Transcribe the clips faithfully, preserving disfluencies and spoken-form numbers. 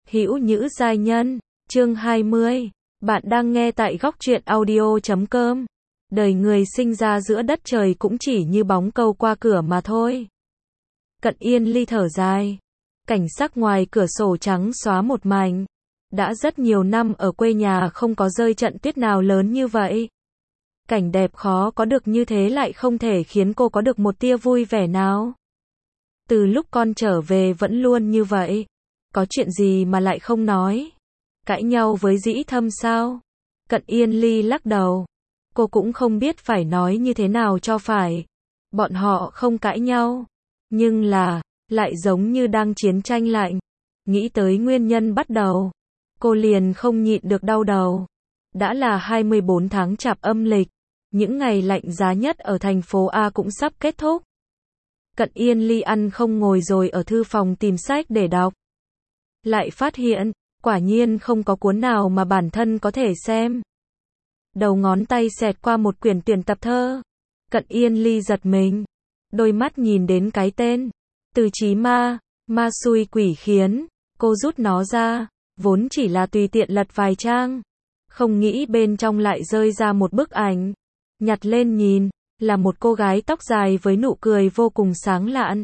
Hữu Nhữ giai nhân, chương hai mươi. Bạn đang nghe tại góc truyện audio chấm com. Đời người sinh ra giữa đất trời cũng chỉ như bóng câu qua cửa mà thôi. Cận Yên Ly thở dài. Cảnh sắc ngoài cửa sổ trắng xóa một mảnh. Đã rất nhiều năm ở quê nhà không có rơi trận tuyết nào lớn như vậy. Cảnh đẹp khó có được như thế lại không thể khiến cô có được một tia vui vẻ nào. Từ lúc con trở về vẫn luôn như vậy. Có chuyện gì mà lại không nói? Cãi nhau với Dĩ Thâm sao? Cận Yên Ly lắc đầu. Cô cũng không biết phải nói như thế nào cho phải. Bọn họ không cãi nhau. Nhưng là, lại giống như đang chiến tranh lạnh. Nghĩ tới nguyên nhân bắt đầu. Cô liền không nhịn được đau đầu. Đã là hai mươi bốn tháng Chạp âm lịch. Những ngày lạnh giá nhất ở thành phố A cũng sắp kết thúc. Cận Yên Ly ăn không ngồi rồi ở thư phòng tìm sách để đọc. Lại phát hiện, quả nhiên không có cuốn nào mà bản thân có thể xem. Đầu ngón tay xẹt qua một quyển tuyển tập thơ. Cận Yên Ly giật mình. Đôi mắt nhìn đến cái tên. Từ Chí Ma, ma xui quỷ khiến. Cô rút nó ra. Vốn chỉ là tùy tiện lật vài trang. Không nghĩ bên trong lại rơi ra một bức ảnh. Nhặt lên nhìn. Là một cô gái tóc dài với nụ cười vô cùng sáng lạn.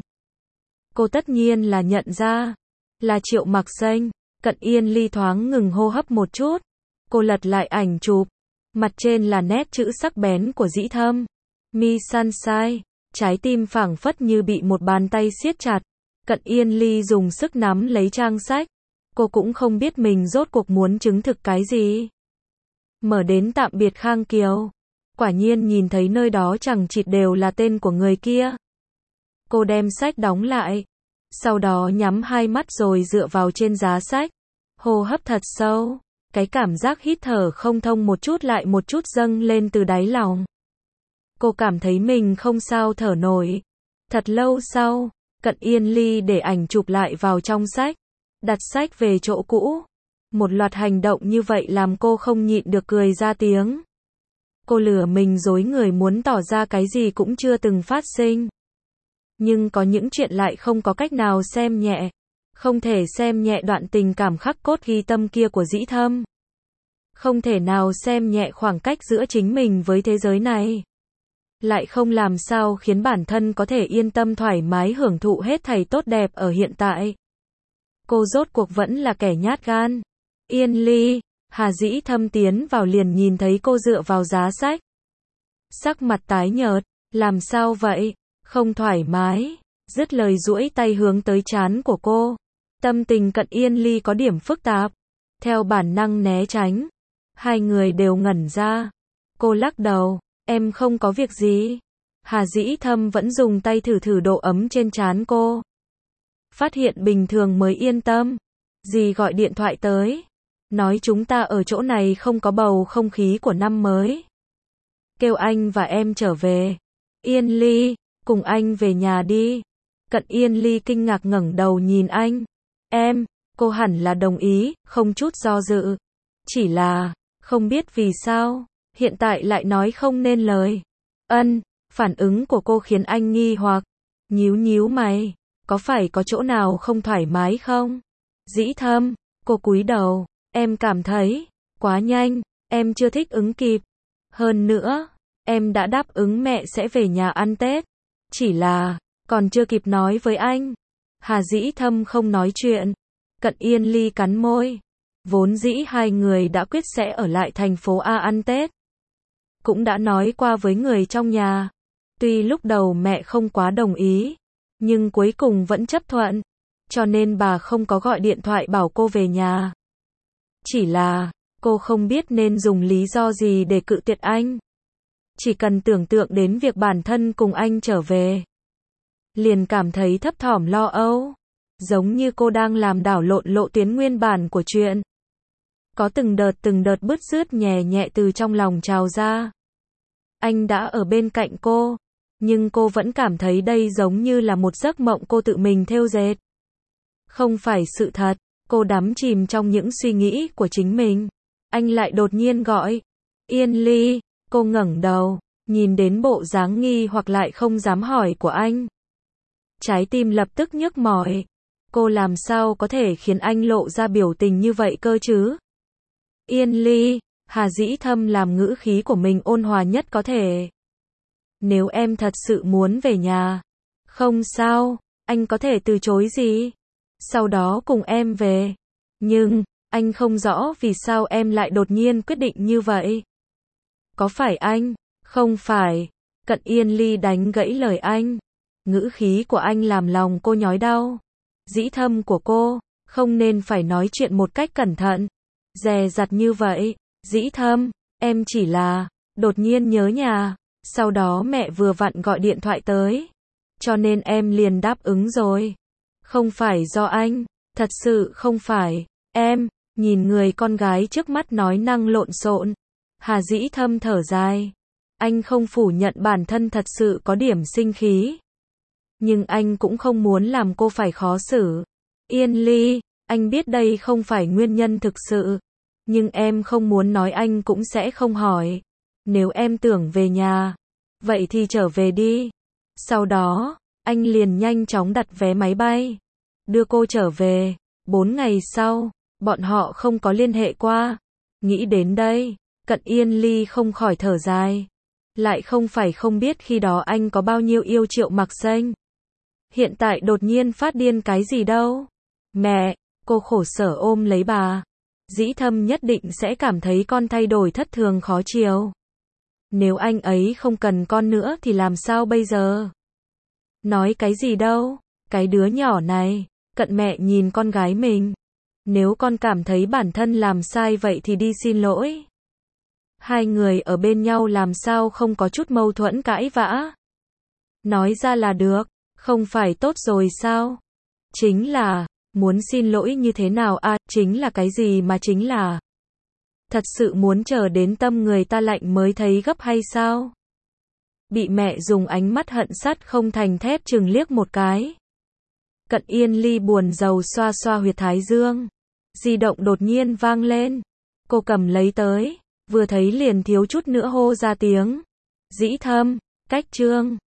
Cô tất nhiên là nhận ra. Là Triệu Mặc Xanh. Cận Yên Ly thoáng ngừng hô hấp một chút. Cô lật lại ảnh chụp. Mặt trên là nét chữ sắc bén của Dĩ Thâm. Mi Sunshine. Trái tim phảng phất như bị một bàn tay siết chặt. Cận Yên Ly dùng sức nắm lấy trang sách. Cô cũng không biết mình rốt cuộc muốn chứng thực cái gì. Mở đến tạm biệt Khang Kiều. Quả nhiên nhìn thấy nơi đó chẳng chịt đều là tên của người kia. Cô đem sách đóng lại. Sau đó nhắm hai mắt rồi dựa vào trên giá sách. Hô hấp thật sâu. Cái cảm giác hít thở không thông một chút lại một chút dâng lên từ đáy lòng. Cô cảm thấy mình không sao thở nổi. Thật lâu sau, Cận Yên Ly để ảnh chụp lại vào trong sách. Đặt sách về chỗ cũ. Một loạt hành động như vậy làm cô không nhịn được cười ra tiếng. Cô lừa mình dối người muốn tỏ ra cái gì cũng chưa từng phát sinh. Nhưng có những chuyện lại không có cách nào xem nhẹ. Không thể xem nhẹ đoạn tình cảm khắc cốt ghi tâm kia của Dĩ Thâm. Không thể nào xem nhẹ khoảng cách giữa chính mình với thế giới này. Lại không làm sao khiến bản thân có thể yên tâm thoải mái hưởng thụ hết thảy tốt đẹp ở hiện tại. Cô rốt cuộc vẫn là kẻ nhát gan. Yên Ly, Hà Dĩ Thâm tiến vào liền nhìn thấy cô dựa vào giá sách. Sắc mặt tái nhợt, làm sao vậy? Không thoải mái. Dứt lời duỗi tay hướng tới trán của cô. Tâm tình Cận Yên Ly có điểm phức tạp. Theo bản năng né tránh. Hai người đều ngẩn ra. Cô lắc đầu. Em không có việc gì. Hà Dĩ Thâm vẫn dùng tay thử thử độ ấm trên trán cô. Phát hiện bình thường mới yên tâm. Dì gọi điện thoại tới. Nói chúng ta ở chỗ này không có bầu không khí của năm mới. Kêu anh và em trở về. Yên Ly, cùng anh về nhà đi. Cận Yên Ly kinh ngạc ngẩng đầu nhìn anh. Em, cô hẳn là đồng ý, không chút do dự. Chỉ là, không biết vì sao, hiện tại lại nói không nên lời. Ân, phản ứng của cô khiến anh nghi hoặc. Nhíu nhíu mày, có phải có chỗ nào không thoải mái không? Dĩ Thâm, cô cúi đầu, em cảm thấy, quá nhanh, em chưa thích ứng kịp. Hơn nữa, em đã đáp ứng mẹ sẽ về nhà ăn Tết. Chỉ là, còn chưa kịp nói với anh. Hà Dĩ Thâm không nói chuyện. Cận Yên Ly cắn môi. Vốn dĩ hai người đã quyết sẽ ở lại thành phố A ăn Tết. Cũng đã nói qua với người trong nhà. Tuy lúc đầu mẹ không quá đồng ý, nhưng cuối cùng vẫn chấp thuận. Cho nên bà không có gọi điện thoại bảo cô về nhà. Chỉ là, cô không biết nên dùng lý do gì để cự tuyệt anh. Chỉ cần tưởng tượng đến việc bản thân cùng anh trở về. Liền cảm thấy thấp thỏm lo âu. Giống như cô đang làm đảo lộn lộ tuyến nguyên bản của chuyện. Có từng đợt từng đợt bứt rứt nhẹ nhẹ từ trong lòng trào ra. Anh đã ở bên cạnh cô. Nhưng cô vẫn cảm thấy đây giống như là một giấc mộng cô tự mình thêu dệt. Không phải sự thật. Cô đắm chìm trong những suy nghĩ của chính mình. Anh lại đột nhiên gọi. Yên Ly, cô ngẩng đầu. Nhìn đến bộ dáng nghi hoặc lại không dám hỏi của anh. Trái tim lập tức nhức mỏi. Cô làm sao có thể khiến anh lộ ra biểu tình như vậy cơ chứ? Yên Ly, Hà Dĩ Thâm làm ngữ khí của mình ôn hòa nhất có thể. Nếu em thật sự muốn về nhà, không sao, anh có thể từ chối gì? Sau đó cùng em về. Nhưng, anh không rõ vì sao em lại đột nhiên quyết định như vậy. Có phải anh? Không phải. Cận Yên Ly đánh gãy lời anh. Ngữ khí của anh làm lòng cô nhói đau. Dĩ Thâm của cô, không nên phải nói chuyện một cách cẩn thận, dè dặt như vậy. Dĩ Thâm, em chỉ là, đột nhiên nhớ nhà, sau đó mẹ vừa vặn gọi điện thoại tới. Cho nên em liền đáp ứng rồi. Không phải do anh, thật sự không phải. Em, nhìn người con gái trước mắt nói năng lộn xộn. Hà Dĩ Thâm thở dài. Anh không phủ nhận bản thân thật sự có điểm sinh khí. Nhưng anh cũng không muốn làm cô phải khó xử. Yên Ly, anh biết đây không phải nguyên nhân thực sự. Nhưng em không muốn nói anh cũng sẽ không hỏi. Nếu em tưởng về nhà, vậy thì trở về đi. Sau đó, anh liền nhanh chóng đặt vé máy bay, đưa cô trở về. Bốn ngày sau, bọn họ không có liên hệ qua. Nghĩ đến đây, Cận Yên Ly không khỏi thở dài. Lại không phải không biết khi đó anh có bao nhiêu yêu Triệu Mặc Xanh. Hiện tại đột nhiên phát điên cái gì đâu. Mẹ, cô khổ sở ôm lấy bà. Dĩ Thâm nhất định sẽ cảm thấy con thay đổi thất thường khó chiều. Nếu anh ấy không cần con nữa thì làm sao bây giờ? Nói cái gì đâu, cái đứa nhỏ này. Cận mẹ nhìn con gái mình. Nếu con cảm thấy bản thân làm sai vậy thì đi xin lỗi. Hai người ở bên nhau làm sao không có chút mâu thuẫn cãi vã. Nói ra là được, không phải tốt rồi sao? Chính là, muốn xin lỗi như thế nào à, chính là cái gì mà chính là? Thật sự muốn chờ đến tâm người ta lạnh mới thấy gấp hay sao? Bị mẹ dùng ánh mắt hận sắt không thành thép chừng liếc một cái. Cận Yên Ly buồn rầu xoa xoa huyệt thái dương. Di động đột nhiên vang lên. Cô cầm lấy tới, vừa thấy liền thiếu chút nữa hô ra tiếng. Dĩ Thâm, cách chương.